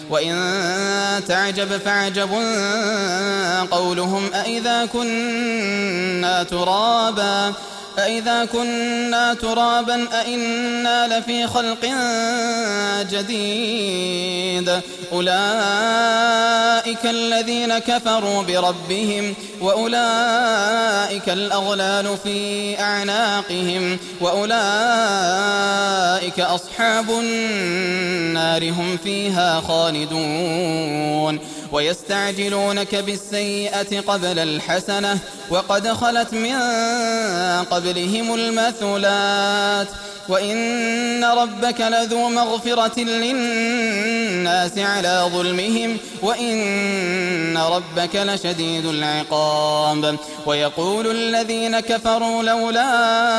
وإن تعجب فعجب قولهم أإذا كنا ترابا أإنا لفي خلق جديد أولئك الذين كفروا بربهم وأولئك الأغلال في أعناقهم وأولئك أصحاب النار هم فيها خالدون ويستعجلونك بالسيئة قبل الحسنة وقد خلت من قبلهم المثلات وإن ربك لذو مغفرة للناس على ظلمهم وإن ربك لشديد العقاب ويقول الذين كفروا لولا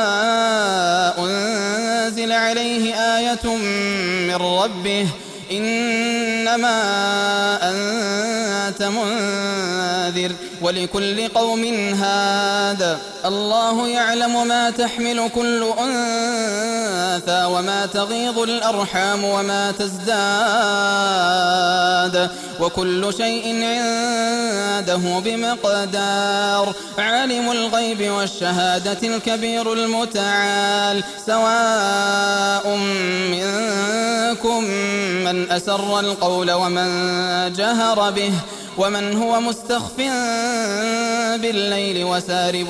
أنزل عليه آية من ربه إنما أنت منذر ولكل قوم هاد الله يعلم ما تحمل كل أنثى وما تغيض الأرحام وما تزداد وكل شيء عنده بمقدار عالم الغيب والشهادة الكبير المتعال سواء منكم من أسر القول ومن جهر به ومن هو مستخف بالليل وسارب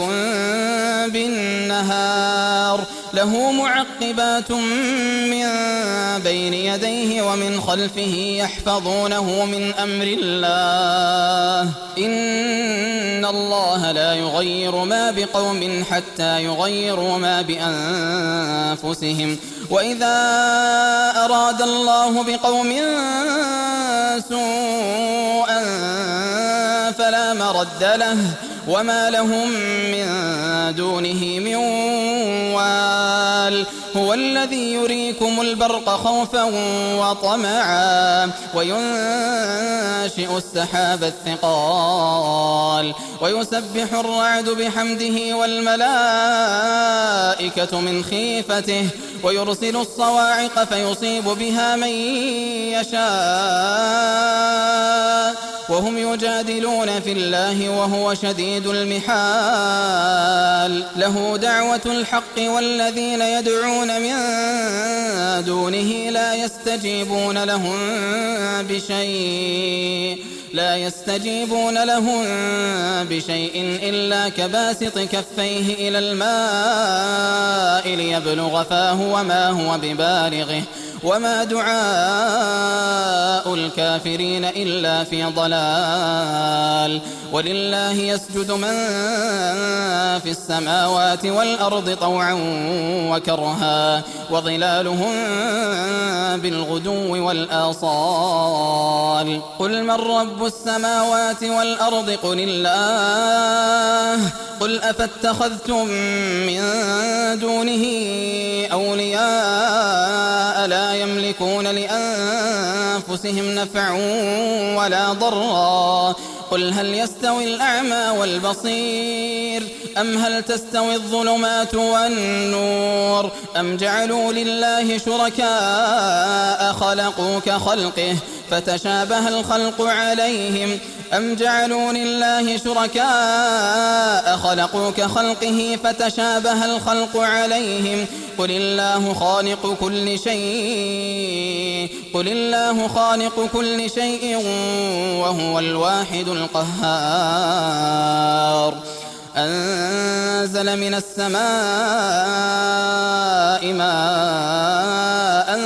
بالنهار له معقبات من بين يديه ومن خلفه يحفظونه من أمر الله إن الله لا يغير ما بقوم حتى يغيروا ما بأنفسهم وإذا أراد الله بقوم سوءا فلا مرد له وما لهم من دونه من وال هو الذي يريكم البرق خوفا وطمعا وينشئ السحاب الثقال ويسبح الرعد بحمده والملائكة من خيفته ويرسل الصواعق فيصيب بها من يشاء وهم يجادلون في الله وهو شديد المحال له دعوة الحق والذين يدعون من دونه لا يستجيبون لهم بشيء إلا كباسط كفيه إلى الماء ليبلغ فاه وما هو ببالغه وما دعاء الكافرين إلا في ضلال ولله يسجد من في السماوات والأرض طوعا وكرها وظلالهم بالغدو والآصال قل من رب السماوات والأرض قل الله قل أفاتخذتم من دونه أولياء لا يملكون لأنفسهم نفعا ولا ضرا قل هل يستوي الأعمى والبصير أم هل تستوي الظلمات والنور أم جعلوا لله شركاء خلقوا كخلقه فتشابه الخلق عليهم أم جعلوا لله شركاء خلقوا كخلقه فتشابه الخلق عليهم قل الله خالق كل شيء وهو الواحد القهار أنزل من السماء ماء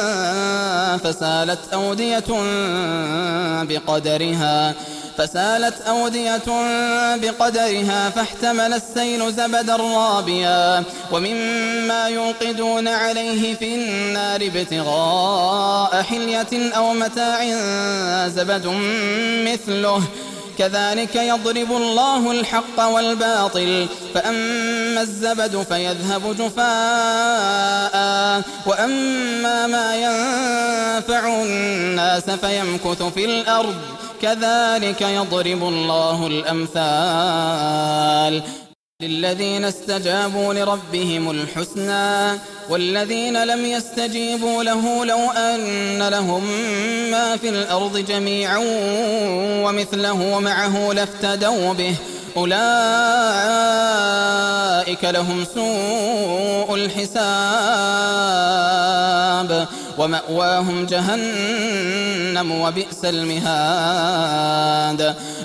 فسالت أودية بقدرها فاحتمل السيل زبدا رابيا ومما يوقدون عليه في النار ابتغاء حلية أو متاع زبد مثله كذلك يضرب الله الحق والباطل فأما الزبد فيذهب جفاء وأما ما ينفع الناس فيمكث في الأرض كذلك يضرب الله الأمثال للذين استجابوا لربهم الحسنى والذين لم يستجيبوا له لو أن لهم ما في الأرض جميعا ومثله معه لافتدوا به أولئك لهم سوء الحساب ومأواهم جهنم وبئس المهاد